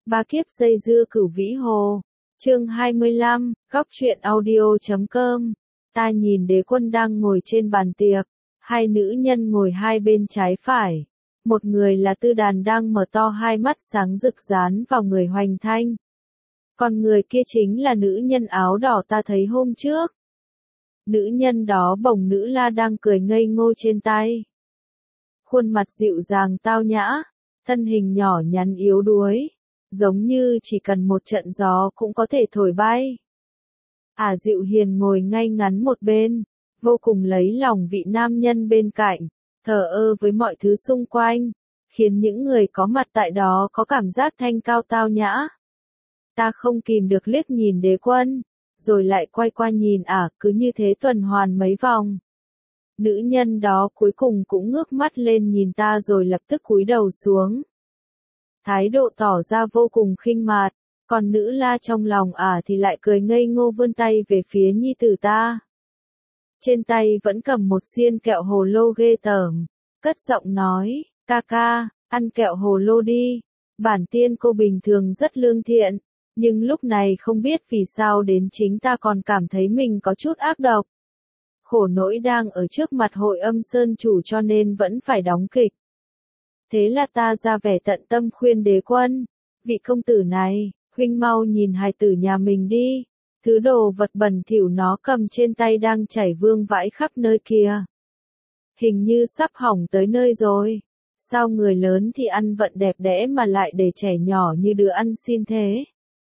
Ba kiếp dây dưa Cửu Vĩ Hồ. Chương 25, góc truyện audio.com. Ta nhìn Đế Quân đang ngồi trên bàn tiệc, hai nữ nhân ngồi hai bên trái phải. Một người là Tư Đàn đang mở to hai mắt sáng rực dán vào người Hoành Thanh. Còn người kia chính là nữ nhân áo đỏ ta thấy hôm trước. Nữ nhân đó bồng nữ la đang cười ngây ngô trên tay. Khuôn mặt dịu dàng tao nhã, thân hình nhỏ nhắn yếu đuối, giống như chỉ cần một trận gió cũng có thể thổi bay. Dịu Hiền ngồi ngay ngắn một bên, vô cùng lấy lòng vị nam nhân bên cạnh, thờ ơ với mọi thứ xung quanh, khiến những người có mặt tại đó có cảm giác thanh cao tao nhã. Ta không kìm được liếc nhìn Đế Quân, rồi lại quay qua nhìn cứ như thế tuần hoàn mấy vòng. Nữ nhân đó cuối cùng cũng ngước mắt lên nhìn ta rồi lập tức cúi đầu xuống. Thái độ tỏ ra vô cùng khinh mạt, còn nữ la trong lòng thì lại cười ngây ngô vươn tay về phía nhi tử ta. Trên tay vẫn cầm một xiên kẹo hồ lô ghê tởm, cất giọng nói, ca ca, ăn kẹo hồ lô đi. Bản tiên cô bình thường rất lương thiện, nhưng lúc này không biết vì sao đến chính ta còn cảm thấy mình có chút ác độc. Khổ nỗi đang ở trước mặt Hội Âm Sơn chủ cho nên vẫn phải đóng kịch. Thế là ta ra vẻ tận tâm khuyên Đế Quân, vị công tử này, huynh mau nhìn hài tử nhà mình đi, thứ đồ vật bẩn thỉu nó cầm trên tay đang chảy vương vãi khắp nơi kìa. Hình như sắp hỏng tới nơi rồi, sao người lớn thì ăn vận đẹp đẽ mà lại để trẻ nhỏ như đứa ăn xin thế.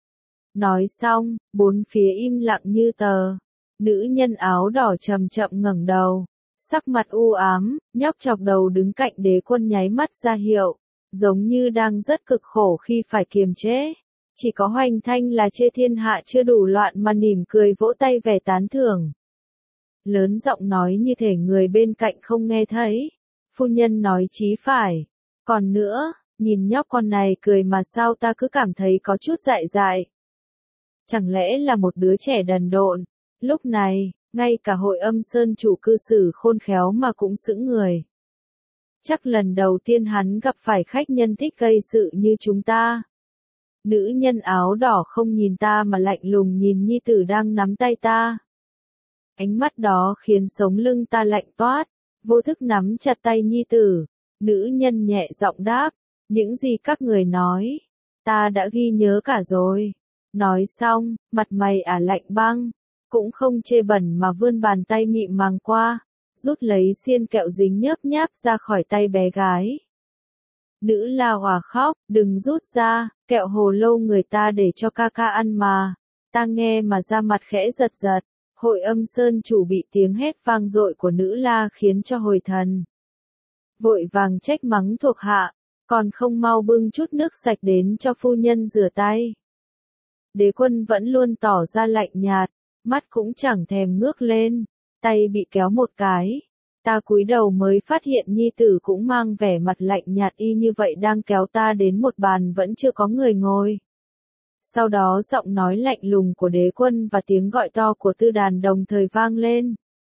Nói xong, bốn phía im lặng như tờ, nữ nhân áo đỏ chậm chậm ngẩng đầu. Sắc mặt u ám, nhóc chọc đầu đứng cạnh Đế Quân nháy mắt ra hiệu, giống như đang rất cực khổ khi phải kiềm chế. Chỉ có Hoành Thanh là chê thiên hạ chưa đủ loạn mà mỉm cười vỗ tay vẻ tán thưởng. Lớn giọng nói như thể người bên cạnh không nghe thấy. Phu nhân nói chí phải. Còn nữa, nhìn nhóc con này cười mà sao ta cứ cảm thấy có chút dại dại. Chẳng lẽ là một đứa trẻ đần độn. Lúc này, ngay cả Hội Âm Sơn chủ cư xử khôn khéo mà cũng sững người. Chắc lần đầu tiên hắn gặp phải khách nhân thích gây sự như chúng ta. Nữ nhân áo đỏ không nhìn ta mà lạnh lùng nhìn nhi tử đang nắm tay ta. Ánh mắt đó khiến sống lưng ta lạnh toát, vô thức nắm chặt tay nhi tử. Nữ nhân nhẹ giọng đáp, những gì các người nói, ta đã ghi nhớ cả rồi. Nói xong, mặt mày lạnh băng. Cũng không chê bẩn mà vươn bàn tay mịn màng qua, rút lấy xiên kẹo dính nhớp nháp ra khỏi tay bé gái. Nữ la hòa khóc, đừng rút ra, kẹo hồ lô người ta để cho ca ca ăn mà. Ta nghe mà da mặt khẽ giật giật, Hội Âm Sơn chủ bị tiếng hét vang dội của nữ la khiến cho hồi thần. Vội vàng trách mắng thuộc hạ, còn không mau bưng chút nước sạch đến cho phu nhân rửa tay. Đế Quân vẫn luôn tỏ ra lạnh nhạt. Mắt cũng chẳng thèm ngước lên, tay bị kéo một cái. Ta cúi đầu mới phát hiện nhi tử cũng mang vẻ mặt lạnh nhạt y như vậy đang kéo ta đến một bàn vẫn chưa có người ngồi. Sau đó giọng nói lạnh lùng của Đế Quân và tiếng gọi to của Tư Đàn đồng thời vang lên.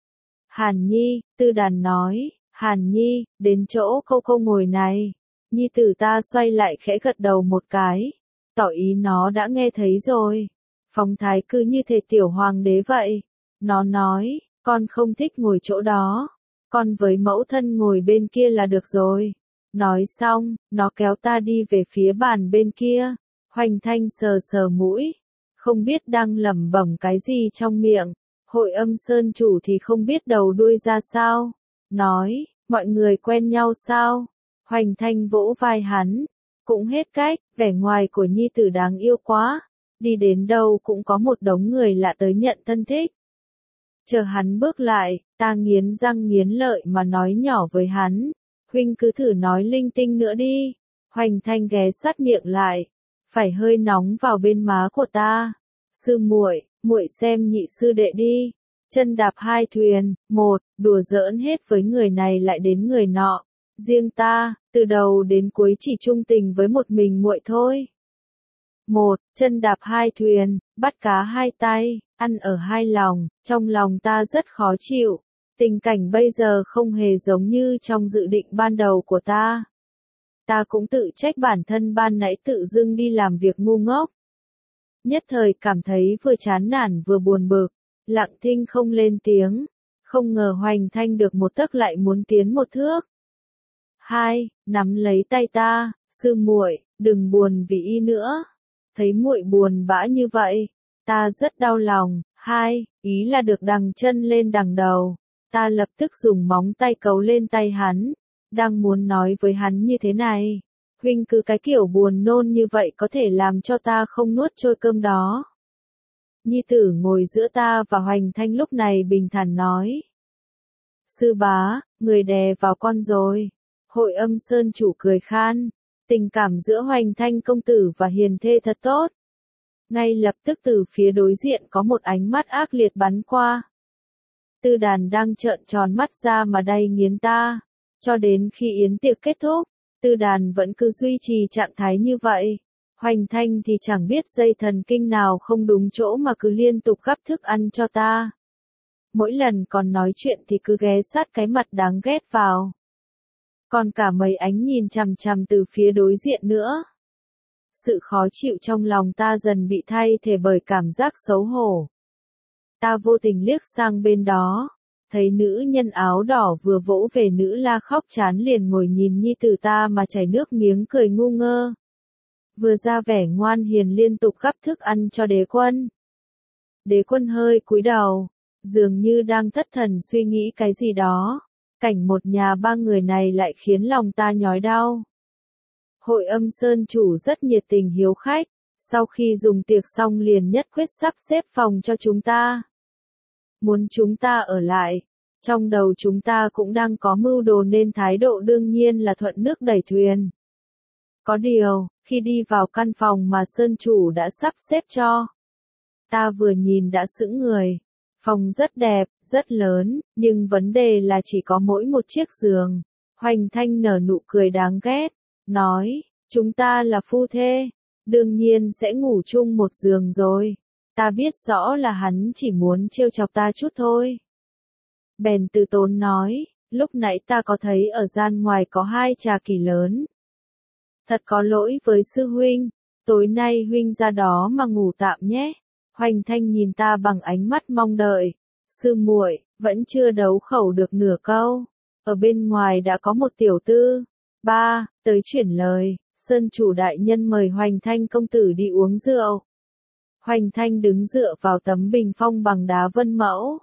Hàn Nhi, Tư Đàn nói, Hàn Nhi, đến chỗ cô ngồi này. Nhi tử ta xoay lại khẽ gật đầu một cái, tỏ ý nó đã nghe thấy rồi. Phong thái cứ như thể tiểu hoàng đế vậy. Nó nói, con không thích ngồi chỗ đó. Con với mẫu thân ngồi bên kia là được rồi. Nói xong, nó kéo ta đi về phía bàn bên kia. Hoành Thanh sờ sờ mũi. Không biết đang lẩm bẩm cái gì trong miệng. Hội Âm Sơn chủ thì không biết đầu đuôi ra sao. Nói, mọi người quen nhau sao? Hoành Thanh vỗ vai hắn. Cũng hết cách, vẻ ngoài của nhi tử đáng yêu quá. Đi đến đâu cũng có một đống người lạ tới nhận thân thích. Chờ hắn bước lại, ta nghiến răng nghiến lợi mà nói nhỏ với hắn, huynh cứ thử nói linh tinh nữa đi. Hoành Thanh ghé sát miệng lại, phải hơi nóng vào bên má của ta. Sư muội, muội xem nhị sư đệ đi. Chân đạp hai thuyền, một, đùa giỡn hết với người này lại đến người nọ. Riêng ta, từ đầu đến cuối chỉ trung tình với một mình muội thôi. Một, chân đạp hai thuyền, bắt cá hai tay, ăn ở hai lòng, trong lòng ta rất khó chịu. Tình cảnh bây giờ không hề giống như trong dự định ban đầu của ta. Ta cũng tự trách bản thân ban nãy tự dưng đi làm việc ngu ngốc. Nhất thời cảm thấy vừa chán nản vừa buồn bực, lặng thinh không lên tiếng, không ngờ Hoành Thanh được một tấc lại muốn tiến một thước. Hai, nắm lấy tay ta, sư muội, đừng buồn vì y nữa. Thấy muội buồn bã như vậy, ta rất đau lòng. Hai, ý là được đằng chân lên đằng đầu. Ta lập tức dùng móng tay cấu lên tay hắn, đang muốn nói với hắn như thế này. Huynh cứ cái kiểu buồn nôn như vậy có thể làm cho ta không nuốt trôi cơm đó. Nhi tử ngồi giữa ta và Hoành Thanh lúc này bình thản nói. Sư bá, người đè vào con rồi. Hội Âm Sơn chủ cười khan. Tình cảm giữa Hoành Thanh công tử và hiền thê thật tốt. Ngay lập tức từ phía đối diện có một ánh mắt ác liệt bắn qua. Tư Đàn đang trợn tròn mắt ra mà đay nghiến ta. Cho đến khi yến tiệc kết thúc, Tư Đàn vẫn cứ duy trì trạng thái như vậy. Hoành Thanh thì chẳng biết dây thần kinh nào không đúng chỗ mà cứ liên tục gắp thức ăn cho ta. Mỗi lần còn nói chuyện thì cứ ghé sát cái mặt đáng ghét vào. Còn cả mấy ánh nhìn chằm chằm từ phía đối diện nữa. Sự khó chịu trong lòng ta dần bị thay thế bởi cảm giác xấu hổ. Ta vô tình liếc sang bên đó, thấy nữ nhân áo đỏ vừa vỗ về nữ la khóc chán liền ngồi nhìn nhi tử ta mà chảy nước miếng cười ngu ngơ. Vừa ra vẻ ngoan hiền liên tục gắp thức ăn cho Đế Quân. Đế Quân hơi cúi đầu, dường như đang thất thần suy nghĩ cái gì đó. Cảnh một nhà ba người này lại khiến lòng ta nhói đau. Hội Âm Sơn chủ rất nhiệt tình hiếu khách, sau khi dùng tiệc xong liền nhất quyết sắp xếp phòng cho chúng ta. Muốn chúng ta ở lại, trong đầu chúng ta cũng đang có mưu đồ nên thái độ đương nhiên là thuận nước đẩy thuyền. Có điều, khi đi vào căn phòng mà Sơn chủ đã sắp xếp cho, ta vừa nhìn đã sững người. Phòng rất đẹp, rất lớn, nhưng vấn đề là chỉ có mỗi một chiếc giường. Hoành Thanh nở nụ cười đáng ghét, nói, chúng ta là phu thê, đương nhiên sẽ ngủ chung một giường rồi. Ta biết rõ là hắn chỉ muốn trêu chọc ta chút thôi. Bèn từ tốn nói, lúc nãy ta có thấy ở gian ngoài có hai trà kỳ lớn. Thật có lỗi với sư huynh, tối nay huynh ra đó mà ngủ tạm nhé. Hoành Thanh nhìn ta bằng ánh mắt mong đợi. Sư muội, vẫn chưa đấu khẩu được nửa câu. Ở bên ngoài đã có một tiểu tư. Ba, tới chuyển lời, Sơn chủ đại nhân mời Hoành Thanh công tử đi uống rượu. Hoành Thanh đứng dựa vào tấm bình phong bằng đá vân mẫu.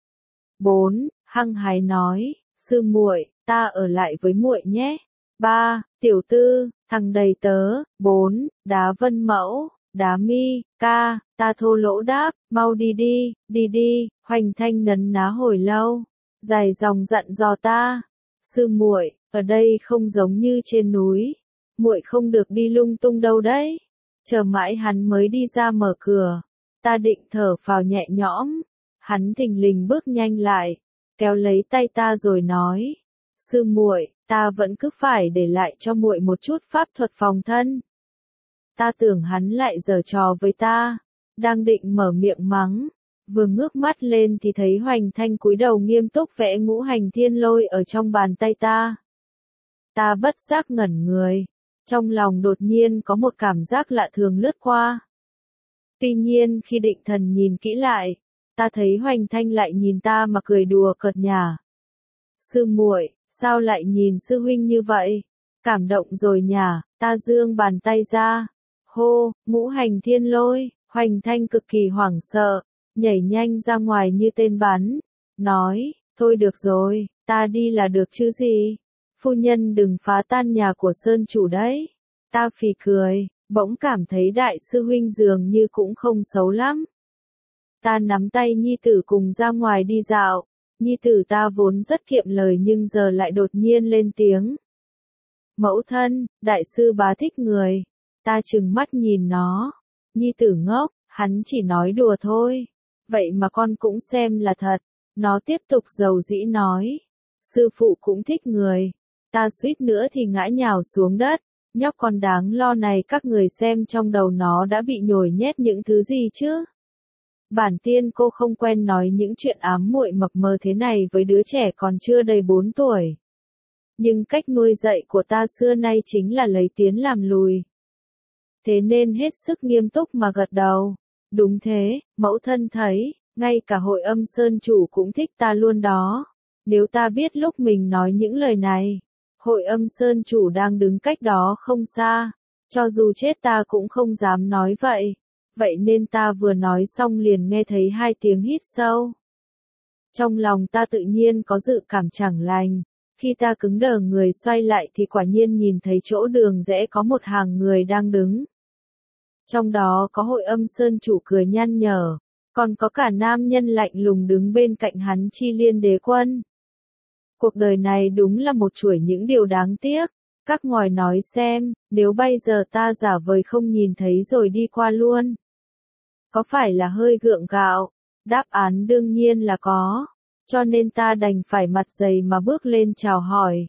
4. Hăng hái nói, sư muội, ta ở lại với muội nhé. 3. Tiểu tư, thằng đầy tớ. 4. Đá vân mẫu. Đá mi, ca, ta thô lỗ đáp, mau đi đi, đi đi. Hoành Thanh nấn ná hồi lâu, dài dòng dặn dò ta, sư muội, ở đây không giống như trên núi, muội không được đi lung tung đâu đấy. Chờ mãi hắn mới đi ra mở cửa, ta định thở phào nhẹ nhõm, hắn thình lình bước nhanh lại, kéo lấy tay ta rồi nói, sư muội, ta vẫn cứ phải để lại cho muội một chút pháp thuật phòng thân. Ta tưởng hắn lại giở trò với ta, đang định mở miệng mắng, vừa ngước mắt lên thì thấy Hoành Thanh cúi đầu nghiêm túc vẽ ngũ hành thiên lôi ở trong bàn tay ta. Ta bất giác ngẩn người, trong lòng đột nhiên có một cảm giác lạ thường lướt qua. Tuy nhiên khi định thần nhìn kỹ lại, ta thấy Hoành Thanh lại nhìn ta mà cười đùa cợt nhả. Sư muội, sao lại nhìn sư huynh như vậy? Cảm động rồi nhả, ta giương bàn tay ra. Hô, ngũ hành thiên lôi, Hoành Thanh cực kỳ hoảng sợ, nhảy nhanh ra ngoài như tên bắn, nói, thôi được rồi, ta đi là được chứ gì, phu nhân đừng phá tan nhà của Sơn chủ đấy. Ta phì cười, bỗng cảm thấy đại sư huynh dường như cũng không xấu lắm. Ta nắm tay nhi tử cùng ra ngoài đi dạo, nhi tử ta vốn rất kiệm lời nhưng giờ lại đột nhiên lên tiếng. Mẫu thân, đại sư bá thích người. Ta trừng mắt nhìn nó, nhi tử ngốc, hắn chỉ nói đùa thôi, vậy mà con cũng xem là thật. Nó tiếp tục dầu dĩ nói, sư phụ cũng thích người. Ta suýt nữa thì ngã nhào xuống đất, nhóc con đáng lo này các người xem trong đầu nó đã bị nhồi nhét những thứ gì chứ. Bản tiên cô không quen nói những chuyện ám muội mập mờ thế này với đứa trẻ còn chưa đầy 4 tuổi. Nhưng cách nuôi dạy của ta xưa nay chính là lấy tiến làm lùi. Thế nên hết sức nghiêm túc mà gật đầu. Đúng thế, mẫu thân thấy, ngay cả Hội Âm Sơn chủ cũng thích ta luôn đó. Nếu ta biết lúc mình nói những lời này, Hội Âm Sơn chủ đang đứng cách đó không xa, cho dù chết ta cũng không dám nói vậy. Vậy nên ta vừa nói xong liền nghe thấy 2 tiếng hít sâu. Trong lòng ta tự nhiên có dự cảm chẳng lành. Khi ta cứng đờ người xoay lại thì quả nhiên nhìn thấy chỗ đường rẽ có một hàng người đang đứng. Trong đó có Hội Âm Sơn chủ cười nhăn nhở, còn có cả nam nhân lạnh lùng đứng bên cạnh hắn Chi Liên Đế Quân. Cuộc đời này đúng là một chuỗi những điều đáng tiếc. Các ngòi nói xem, nếu bây giờ ta giả vời không nhìn thấy rồi đi qua luôn, có phải là hơi gượng gạo? Đáp án đương nhiên là có. Cho nên ta đành phải mặt dày mà bước lên chào hỏi.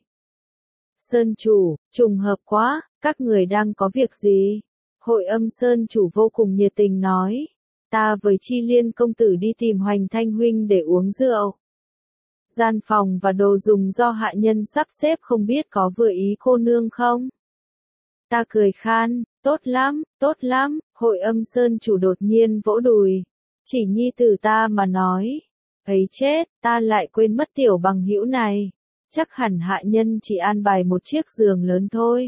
Sơn chủ, trùng hợp quá, các người đang có việc gì? Hội Âm Sơn chủ vô cùng nhiệt tình nói. Ta với Chi Liên công tử đi tìm Hoành Thanh huynh để uống rượu. Gian phòng và đồ dùng do hạ nhân sắp xếp không biết có vừa ý cô nương không? Ta cười khan, tốt lắm, Hội Âm Sơn chủ đột nhiên vỗ đùi. Chỉ nhi tử ta mà nói. Ấy chết, ta lại quên mất tiểu bằng hữu này. Chắc hẳn hạ nhân chỉ an bài một chiếc giường lớn thôi.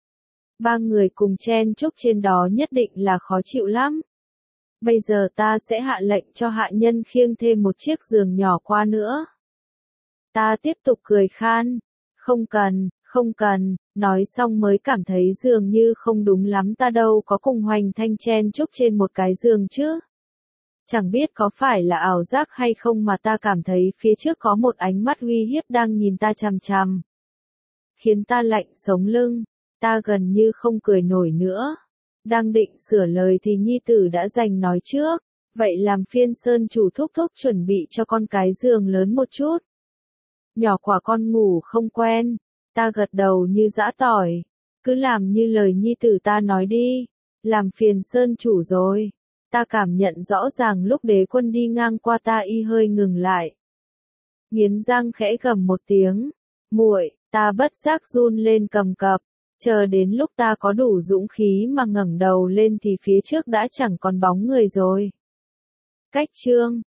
3 người cùng chen chúc trên đó nhất định là khó chịu lắm. Bây giờ ta sẽ hạ lệnh cho hạ nhân khiêng thêm một chiếc giường nhỏ qua nữa. Ta tiếp tục cười khan. Không cần, nói xong mới cảm thấy dường như không đúng lắm, ta đâu có cùng Hoành Thanh chen chúc trên một cái giường chứ. Chẳng biết có phải là ảo giác hay không mà ta cảm thấy phía trước có một ánh mắt uy hiếp đang nhìn ta chằm chằm. Khiến ta lạnh sống lưng, ta gần như không cười nổi nữa. Đang định sửa lời thì nhi tử đã giành nói trước, vậy làm phiên Sơn chủ thúc chuẩn bị cho con cái giường lớn một chút. Nhỏ quả con ngủ không quen, ta gật đầu như giã tỏi, cứ làm như lời nhi tử ta nói đi, làm phiền Sơn chủ rồi. Ta cảm nhận rõ ràng lúc Đế Quân đi ngang qua ta y hơi ngừng lại. Nghiến răng khẽ gầm một tiếng, muội, ta bất giác run lên cầm cập, chờ đến lúc ta có đủ dũng khí mà ngẩng đầu lên thì phía trước đã chẳng còn bóng người rồi. Cách chương